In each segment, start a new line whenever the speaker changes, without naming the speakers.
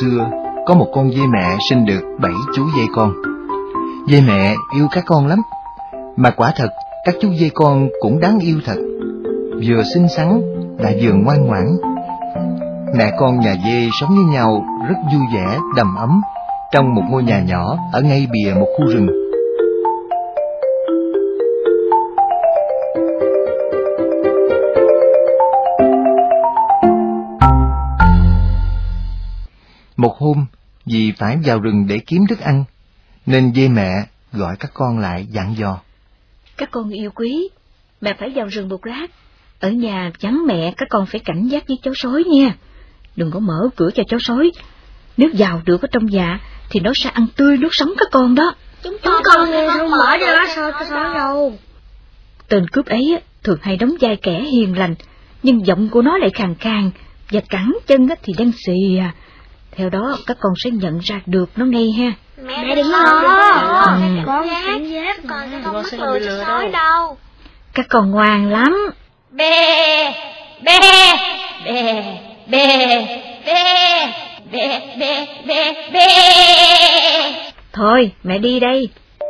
xưa, có một con dê mẹ sinh được 7 chú dê con. Dê mẹ yêu các con lắm, mà quả thật các chú dê con cũng đáng yêu thật, vừa xinh xắn lại vừa ngoan ngoãn. Mẹ con nhà dê sống với nhau rất vui vẻ, đầm ấm trong một ngôi nhà nhỏ ở ngay bìa một khu rừng. Một hôm, vì phải vào rừng để kiếm thức ăn, nên dê mẹ gọi các con lại dặn dò.
Các con yêu quý, mẹ phải vào rừng một lát. Ở nhà vắng mẹ, các con phải cảnh giác với chó sói nha. Đừng có mở cửa cho chó sói. Nếu vào được ở trong nhà, thì nó sẽ ăn tươi nuốt sống các con đó.
Chúng con không mở cho nó sói đâu.
Tên cướp ấy thường hay đóng vai kẻ hiền lành, nhưng giọng của nó lại khàn khàn, và cẳng chân thì đen xì à. Theo đó các con sẽ nhận ra được nó ngay ha.
Mẹ đừng lo, con sẽ không mắc lừa sói đâu.
Các con ngoan lắm.
Bê, bê, bê, bê, bê, bê, bê, bê, bê.
Thôi, mẹ đi đây.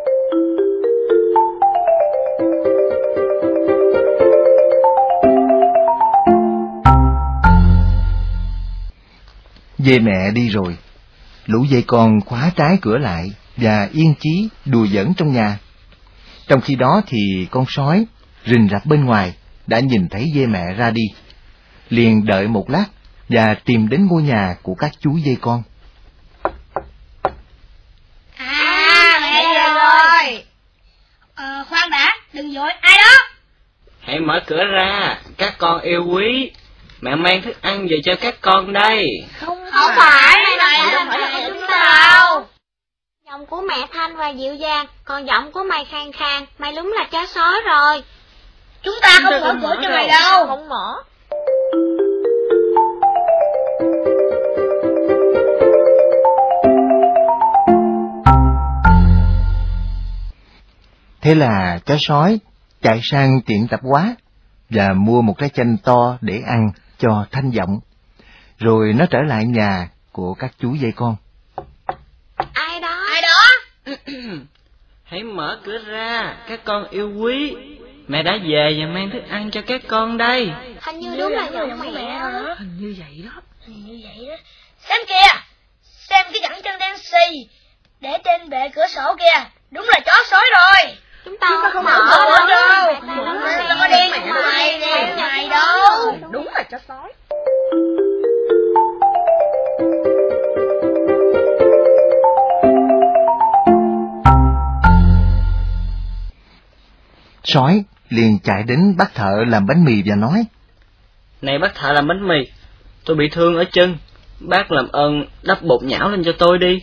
Dê mẹ đi rồi, lũ dê con khóa trái cửa lại và yên chí đùa giỡn trong nhà. Trong khi đó thì con sói rình rập bên ngoài đã nhìn thấy dê mẹ ra đi, liền đợi một lát và tìm đến ngôi nhà của các chú dê con.
Mẹ về rồi. Khoan đã, đừng vội, ai đó?
Hãy mở cửa ra, các con yêu quý. Mẹ mang thức ăn về cho các con đây.
Không phải, này không phải là chúng ta đâu. Giọng của mẹ thanh và dịu dàng, còn giọng của mày khàn khàn, mày đúng là chó sói rồi. Chúng ta không mở cửa cho mày đâu. Không mở.
Thế là chó sói chạy sang tiệm tạp hóa và mua một trái chanh to để ăn cho thanh giọng. Rồi nó trở lại nhà của các chú dê con.
Ai đó? Ai đó?
Hãy mở cửa ra, các con yêu quý. Mẹ đã về và mang thức ăn cho các con đây.
Hình như đúng là giọng mẹ đó.
Hình như vậy đó.
Xem kìa, xem cái dặn chân đen xì để trên bệ cửa sổ kìa, đúng là chó sói rồi. Chúng ta không mở cửa đâu. Chúng ta có đen ngoài đâu.
Đúng là chó sói.
Sói liền chạy đến bác thợ làm bánh mì và nói:
Này bác thợ làm bánh mì, tôi bị thương ở chân. Bác làm ơn đắp bột nhão lên cho tôi đi.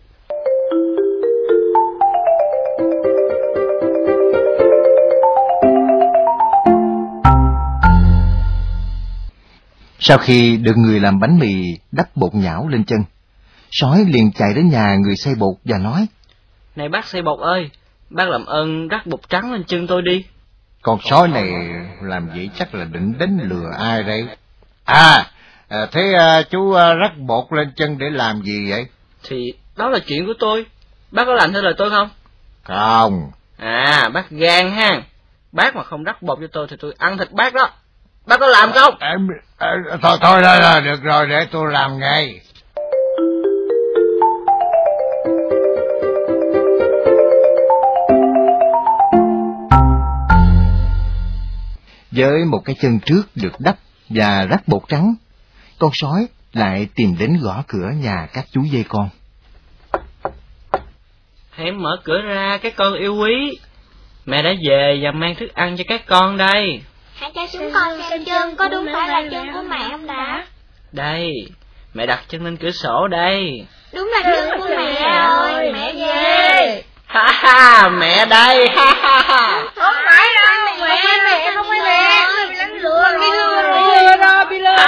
Sau khi được người làm bánh mì đắp bột nhão lên chân, sói liền chạy đến nhà người xay bột và nói:
Này bác xay bột ơi, bác làm ơn rắc bột trắng lên chân tôi đi.
Con sói này làm vậy chắc là định đến lừa ai đây? Thế chú rắc bột lên chân để làm gì vậy?
Thì đó là chuyện của tôi. Bác có làm theo lời tôi không?
Không.
Bác gan ha. Bác mà không rắc bột cho tôi thì tôi ăn thịt bác đó. Bác có làm không?
Thôi, được rồi, để tôi làm ngay. Với một cái chân trước được đắp và rắc bột trắng, con sói lại tìm đến gõ cửa nhà các chú dê con.
Hãy mở cửa ra, các con yêu quý. Mẹ đã về và mang thức ăn cho các con đây.
Hãy cho chúng con xem chân, có đúng phải là chân của mẹ không đã?
Đây, mẹ đặt chân lên cửa sổ đây.
Đúng là chân của mẹ rồi, mẹ về.
Ha ha, mẹ đây, ha ha ha.
Không phải đâu, mẹ không phải mẹ, bị đánh lừa rồi. Bị lừa.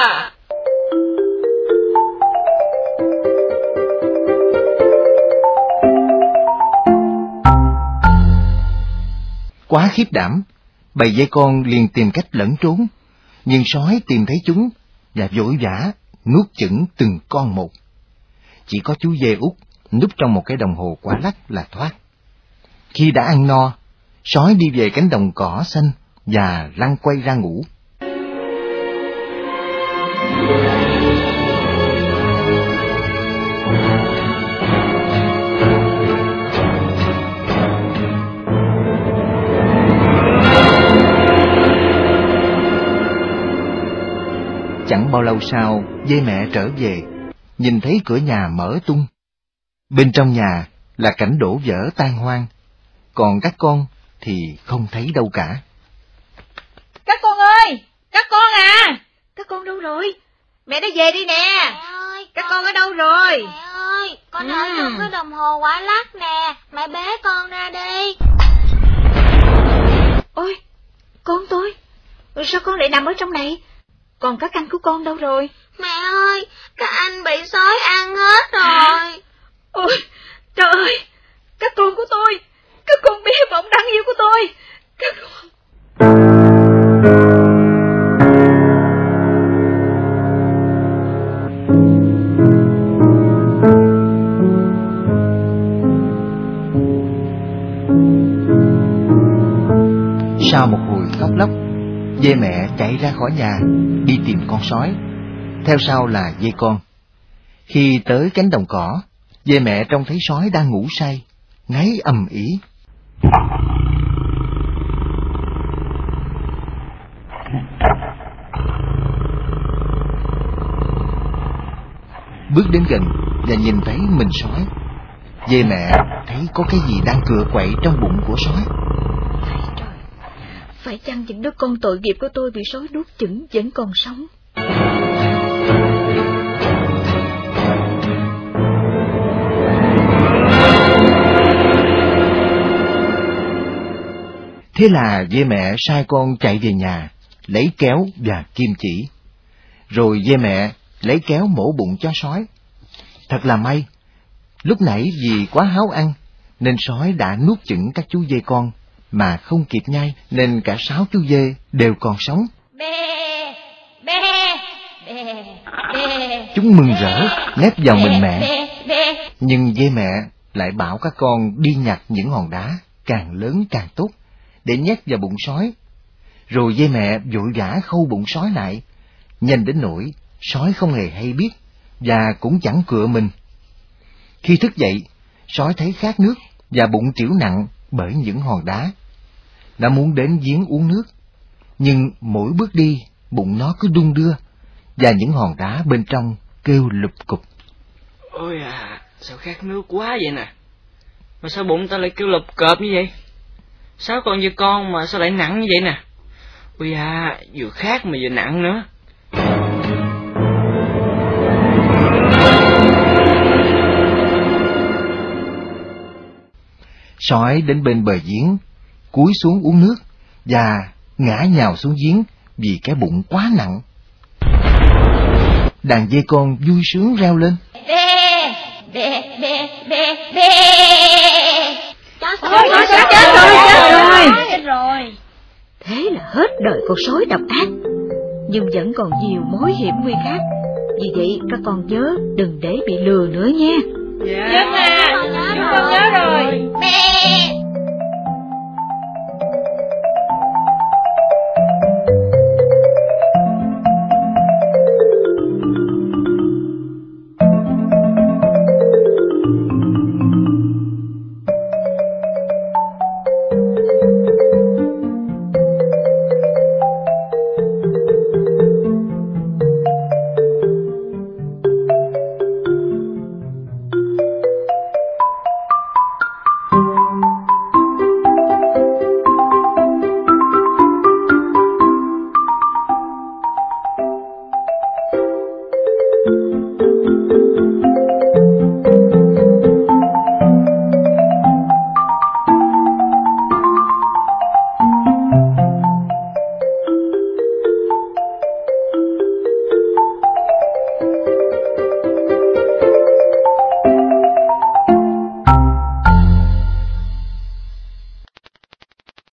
Quá khiếp đảm, bầy dê con liền tìm cách lẫn trốn, nhưng sói tìm thấy chúng và vội vã nuốt chửng từng con một. chỉ có chú dê út núp trong một cái đồng hồ quả lắc là thoát. Khi đã ăn no, sói đi về cánh đồng cỏ xanh và lăn quay ra ngủ. Chẳng bao lâu sau, dê mẹ trở về, nhìn thấy cửa nhà mở tung. Bên trong nhà là cảnh đổ vỡ tan hoang, còn các con thì không thấy đâu cả.
Các con ơi, các con à, các con đâu rồi? Mẹ đã về đi nè.
Mẹ ơi,
các con ở đâu rồi?
Mẹ ơi, con ở trong cái đồng hồ quả lắc nè, mẹ bế con ra đi.
Ôi, con tôi, sao con lại nằm ở trong này? Còn các anh của con đâu rồi?
Mẹ ơi, các anh bị sói ăn hết rồi.
Ôi, trời ơi, các con của tôi, các con bé bỏng đáng yêu của tôi, các con.
Sau một hồi khóc lóc, dê mẹ chạy ra khỏi nhà, đi tìm con sói. Theo sau là dê con. Khi tới cánh đồng cỏ, dê mẹ trông thấy sói đang ngủ say, ngáy ầm ĩ. Bước đến gần và nhìn thấy mình sói, dê mẹ thấy có cái gì đang cựa quậy trong bụng của sói.
Phải chăng những đứa con tội nghiệp của tôi bị sói nuốt chửng vẫn còn sống?
Thế là dê mẹ sai con chạy về nhà, lấy kéo và kim chỉ. Rồi dê mẹ lấy kéo mổ bụng cho sói. Thật là may, lúc nãy vì quá háo ăn, nên sói đã nuốt chửng các chú dê con, mà không kịp nhai nên cả 6 chú dê đều còn sống.
Bê, bê, bê, bê.
Chúng mừng rỡ nép vào mình mẹ. Nhưng dê mẹ lại bảo các con đi nhặt những hòn đá càng lớn càng tốt để nhét vào bụng sói. Rồi dê mẹ vội vã khâu bụng sói lại, nhanh đến nỗi sói không hề hay biết và cũng chẳng cựa mình. Khi thức dậy, sói thấy khát nước và bụng trĩu nặng bởi những hòn đá. Nó muốn đến giếng uống nước, nhưng mỗi bước đi bụng nó cứ đung đưa và những hòn đá bên trong kêu lụp cụp.
Ôi à, sao khát nước quá vậy nè? Mà sao bụng ta lại kêu lụp cộp như vậy? 6 con như con mà sao lại nặng như vậy nè? Ôi à, vừa khát mà vừa nặng nữa.
Sói đến bên bờ giếng, cúi xuống uống nước và ngã nhào xuống giếng vì cái bụng quá nặng. Đàn dê con vui sướng reo lên.
Bê, bê, bê, bê, bê.
Chết rồi. Thế là hết đời con sói độc ác, nhưng vẫn còn nhiều mối hiểm nguy khác. Vì vậy các con nhớ đừng để bị lừa nữa nha.
Dạ.